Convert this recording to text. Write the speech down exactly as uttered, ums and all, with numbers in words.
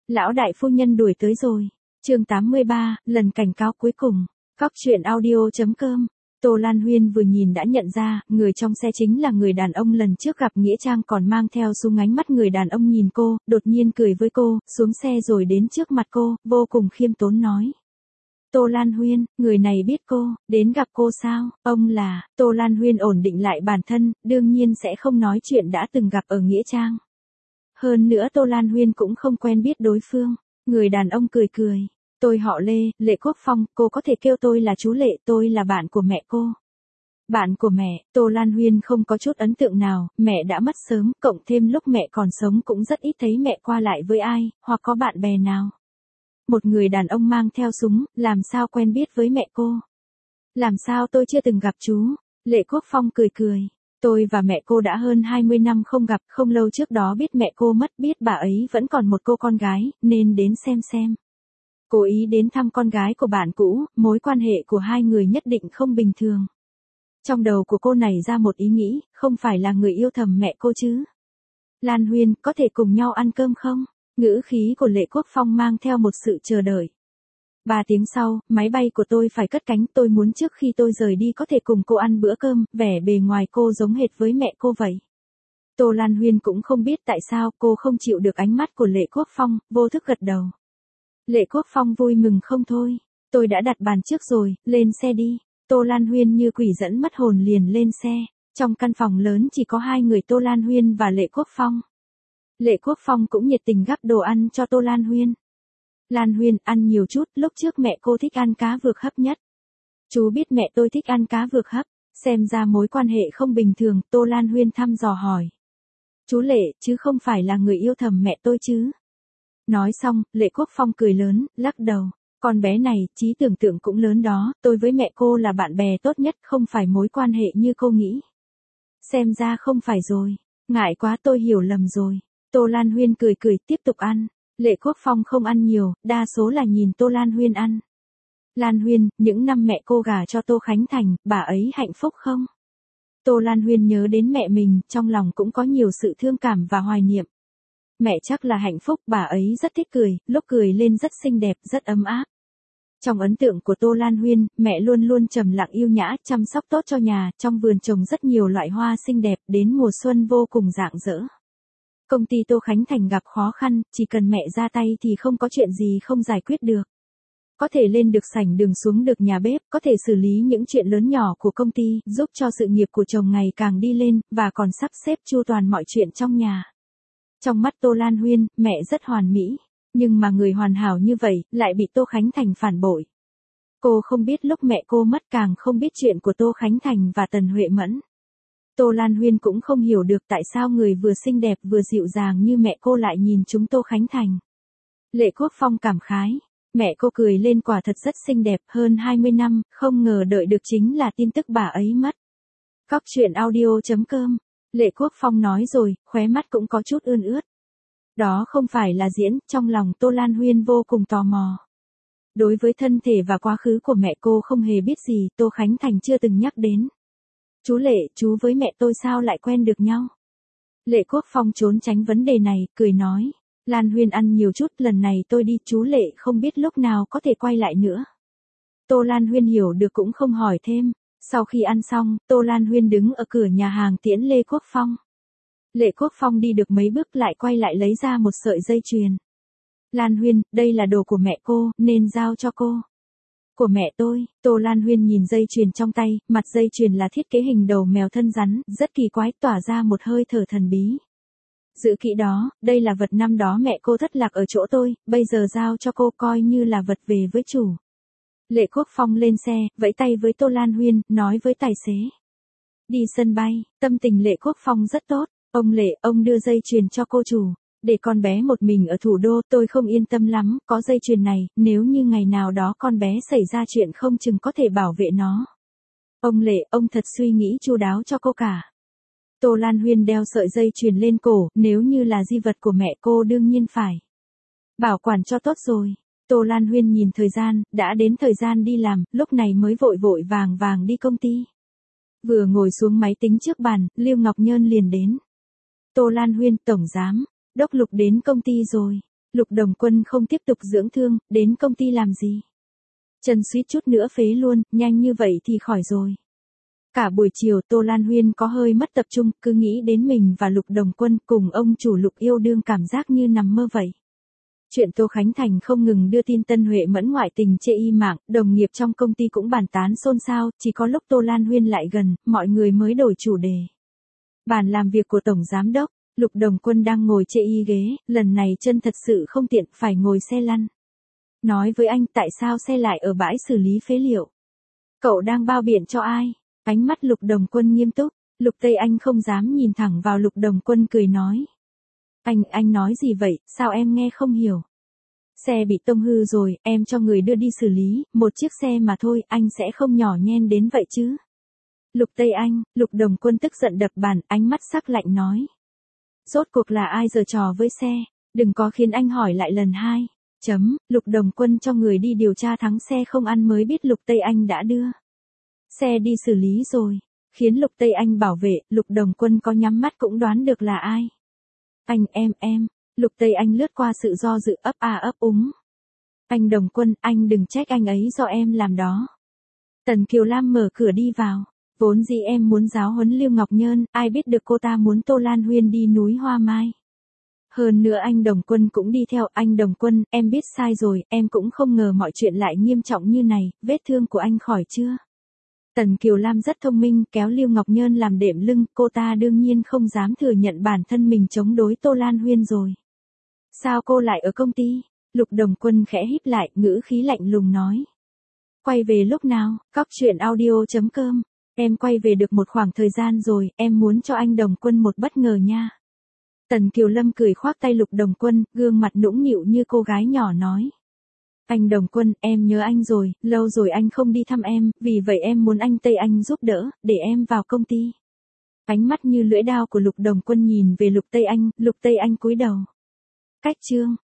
Lão đại phu nhân đuổi tới rồi. Chương tám mươi ba, lần cảnh cáo cuối cùng. Cóc truyện audio chấm com. Tô Lan Huyên vừa nhìn đã nhận ra, người trong xe chính là người đàn ông lần trước gặp Nghĩa Trang còn mang theo súng. Ánh mắt người đàn ông nhìn cô, đột nhiên cười với cô, xuống xe rồi đến trước mặt cô, vô cùng khiêm tốn nói. Tô Lan Huyên, người này biết cô, đến gặp cô sao? Ông là, Tô Lan Huyên ổn định lại bản thân, đương nhiên sẽ không nói chuyện đã từng gặp ở Nghĩa Trang. Hơn nữa Tô Lan Huyên cũng không quen biết đối phương. Người đàn ông cười cười. Tôi họ Lê, Lệ Quốc Phong, cô có thể kêu tôi là chú Lệ, tôi là bạn của mẹ cô. Bạn của mẹ, Tô Lan Huyên không có chút ấn tượng nào, mẹ đã mất sớm, cộng thêm lúc mẹ còn sống cũng rất ít thấy mẹ qua lại với ai, hoặc có bạn bè nào. Một người đàn ông mang theo súng, làm sao quen biết với mẹ cô? Làm sao tôi chưa từng gặp chú? Lệ Quốc Phong cười cười. Tôi và mẹ cô đã hơn hai mươi năm không gặp, không lâu trước đó biết mẹ cô mất, biết bà ấy vẫn còn một cô con gái, nên đến xem xem. Cố ý đến thăm con gái của bạn cũ, mối quan hệ của hai người nhất định không bình thường. Trong đầu của cô nảy ra một ý nghĩ, không phải là người yêu thầm mẹ cô chứ? Lan Huyên, có thể cùng nhau ăn cơm không? Ngữ khí của Lệ Quốc Phong mang theo một sự chờ đợi. Ba tiếng sau, máy bay của tôi phải cất cánh, tôi muốn trước khi tôi rời đi có thể cùng cô ăn bữa cơm, vẻ bề ngoài cô giống hệt với mẹ cô vậy. Tô Lan Huyên cũng không biết tại sao cô không chịu được ánh mắt của Lệ Quốc Phong, vô thức gật đầu. Lệ Quốc Phong vui mừng không thôi. Tôi đã đặt bàn trước rồi, lên xe đi. Tô Lan Huyên như quỷ dẫn mất hồn liền lên xe. Trong căn phòng lớn chỉ có hai người Tô Lan Huyên và Lệ Quốc Phong. Lệ Quốc Phong cũng nhiệt tình gắp đồ ăn cho Tô Lan Huyên. Lan Huyên, ăn nhiều chút, lúc trước mẹ cô thích ăn cá vược hấp nhất. Chú biết mẹ tôi thích ăn cá vược hấp, xem ra mối quan hệ không bình thường, Tô Lan Huyên thăm dò hỏi. Chú Lệ, chứ không phải là người yêu thầm mẹ tôi chứ? Nói xong, Lệ Quốc Phong cười lớn, lắc đầu. Con bé này, trí tưởng tượng cũng lớn đó, tôi với mẹ cô là bạn bè tốt nhất, không phải mối quan hệ như cô nghĩ. Xem ra không phải rồi, ngại quá tôi hiểu lầm rồi. Tô Lan Huyên cười cười, tiếp tục ăn. Lệ Quốc Phong không ăn nhiều, đa số là nhìn Tô Lan Huyên ăn. Lan Huyên, những năm mẹ cô gả cho Tô Khánh Thành, bà ấy hạnh phúc không? Tô Lan Huyên nhớ đến mẹ mình, trong lòng cũng có nhiều sự thương cảm và hoài niệm. Mẹ chắc là hạnh phúc, bà ấy rất thích cười, lúc cười lên rất xinh đẹp, rất ấm áp. Trong ấn tượng của Tô Lan Huyên, mẹ luôn luôn trầm lặng yêu nhã, chăm sóc tốt cho nhà, trong vườn trồng rất nhiều loại hoa xinh đẹp, đến mùa xuân vô cùng rạng rỡ. Công ty Tô Khánh Thành gặp khó khăn, chỉ cần mẹ ra tay thì không có chuyện gì không giải quyết được. Có thể lên được sảnh đường xuống được nhà bếp, có thể xử lý những chuyện lớn nhỏ của công ty, giúp cho sự nghiệp của chồng ngày càng đi lên, và còn sắp xếp chu toàn mọi chuyện trong nhà. Trong mắt Tô Lan Huyên, mẹ rất hoàn mỹ, nhưng mà người hoàn hảo như vậy, lại bị Tô Khánh Thành phản bội. Cô không biết lúc mẹ cô mất, càng không biết chuyện của Tô Khánh Thành và Tần Huệ Mẫn. Tô Lan Huyên cũng không hiểu được tại sao người vừa xinh đẹp vừa dịu dàng như mẹ cô lại nhìn chúng Tô Khánh Thành. Lệ Quốc Phong cảm khái. Mẹ cô cười lên, quả thật rất xinh đẹp, hơn hai mươi năm, không ngờ đợi được chính là tin tức bà ấy mất. Cóc truyện audio chấm com. Lệ Quốc Phong nói rồi, khóe mắt cũng có chút ươn ướt. Đó không phải là diễn, trong lòng Tô Lan Huyên vô cùng tò mò. Đối với thân thể và quá khứ của mẹ cô không hề biết gì, Tô Khánh Thành chưa từng nhắc đến. Chú Lệ, chú với mẹ tôi sao lại quen được nhau? Lệ Quốc Phong trốn tránh vấn đề này, cười nói. Lan Huyên ăn nhiều chút, lần này tôi đi, chú Lệ không biết lúc nào có thể quay lại nữa. Tô Lan Huyên hiểu được cũng không hỏi thêm. Sau khi ăn xong, Tô Lan Huyên đứng ở cửa nhà hàng tiễn Lệ Quốc Phong. Lệ Quốc Phong đi được mấy bước lại quay lại lấy ra một sợi dây chuyền. Lan Huyên, đây là đồ của mẹ cô, nên giao cho cô. Của mẹ tôi. Tô Lan Huyên nhìn dây chuyền trong tay, mặt dây chuyền là thiết kế hình đầu mèo thân rắn, rất kỳ quái, tỏa ra một hơi thở thần bí. Giữ kỹ đó, đây là vật năm đó mẹ cô thất lạc ở chỗ tôi, bây giờ giao cho cô, coi như là vật về với chủ. Lệ Quốc Phong lên xe, vẫy tay với Tô Lan Huyên, nói với tài xế. Đi sân bay, tâm tình Lệ Quốc Phong rất tốt. Ông Lệ, ông đưa dây chuyền cho cô chủ. Để con bé một mình ở thủ đô, tôi không yên tâm lắm, có dây chuyền này, nếu như ngày nào đó con bé xảy ra chuyện không chừng có thể bảo vệ nó. Ông Lệ, ông thật suy nghĩ chu đáo cho cô cả. Tô Lan Huyên đeo sợi dây chuyền lên cổ, nếu như là di vật của mẹ cô đương nhiên phải bảo quản cho tốt rồi. Tô Lan Huyên nhìn thời gian, đã đến thời gian đi làm, lúc này mới vội vội vàng vàng đi công ty. Vừa ngồi xuống máy tính trước bàn, Lưu Ngọc Nhơn liền đến. Tô Lan Huyên, tổng giám đốc Lục đến công ty rồi. Lục Đồng Quân không tiếp tục dưỡng thương, đến công ty làm gì? Chân suýt chút nữa phế luôn, nhanh như vậy thì khỏi rồi. Cả buổi chiều Tô Lan Huyên có hơi mất tập trung, cứ nghĩ đến mình và Lục Đồng Quân cùng ông chủ Lục yêu đương cảm giác như nằm mơ vậy. Chuyện Tô Khánh Thành không ngừng đưa tin Tân Huệ Mẫn ngoại tình chê y mạng, đồng nghiệp trong công ty cũng bàn tán xôn xao, chỉ có lúc Tô Lan Huyên lại gần, mọi người mới đổi chủ đề. Bàn làm việc của Tổng Giám Đốc, Lục Đồng Quân đang ngồi chê y ghế, lần này chân thật sự không tiện, phải ngồi xe lăn. Nói với anh tại sao xe lại ở bãi xử lý phế liệu? Cậu đang bao biện cho ai? Ánh mắt Lục Đồng Quân nghiêm túc, Lục Tây Anh không dám nhìn thẳng vào Lục Đồng Quân cười nói. Anh, anh nói gì vậy, sao em nghe không hiểu? Xe bị tông hư rồi, em cho người đưa đi xử lý, một chiếc xe mà thôi, anh sẽ không nhỏ nhen đến vậy chứ? Lục Tây Anh, Lục Đồng Quân tức giận đập bàn, ánh mắt sắc lạnh nói. Rốt cuộc là ai giở trò với xe, đừng có khiến anh hỏi lại lần hai. Chấm, Lục Đồng Quân cho người đi điều tra thắng xe không ăn mới biết Lục Tây Anh đã đưa xe đi xử lý rồi, khiến Lục Tây Anh bảo vệ, Lục Đồng Quân có nhắm mắt cũng đoán được là ai. Anh em em, Lục Tây Anh lướt qua sự do dự ấp a ấp úng. Anh Đồng Quân, anh đừng trách anh ấy do em làm đó. Tần Kiều Lam mở cửa đi vào, vốn dĩ em muốn giáo huấn Lưu Ngọc Nhơn, ai biết được cô ta muốn Tô Lan Huyên đi núi Hoa Mai. Hơn nữa anh Đồng Quân cũng đi theo, anh Đồng Quân, em biết sai rồi, em cũng không ngờ mọi chuyện lại nghiêm trọng như này, vết thương của anh khỏi chưa? Tần Kiều Lam rất thông minh, kéo Lưu Ngọc Nhơn làm đệm lưng, cô ta đương nhiên không dám thừa nhận bản thân mình chống đối Tô Lan Huyên rồi. Sao cô lại ở công ty? Lục Đồng Quân khẽ híp lại, ngữ khí lạnh lùng nói. Quay về lúc nào? Cóc truyện audio chấm com. Em quay về được một khoảng thời gian rồi, em muốn cho anh Đồng Quân một bất ngờ nha. Tần Kiều Lâm cười khoác tay Lục Đồng Quân, gương mặt nũng nịu như cô gái nhỏ nói. Anh Đồng Quân, em nhớ anh rồi, lâu rồi anh không đi thăm em, vì vậy em muốn anh Tây Anh giúp đỡ, để em vào công ty. Ánh mắt như lưỡi dao của Lục Đồng Quân nhìn về Lục Tây Anh, Lục Tây Anh cúi đầu. Cách chương.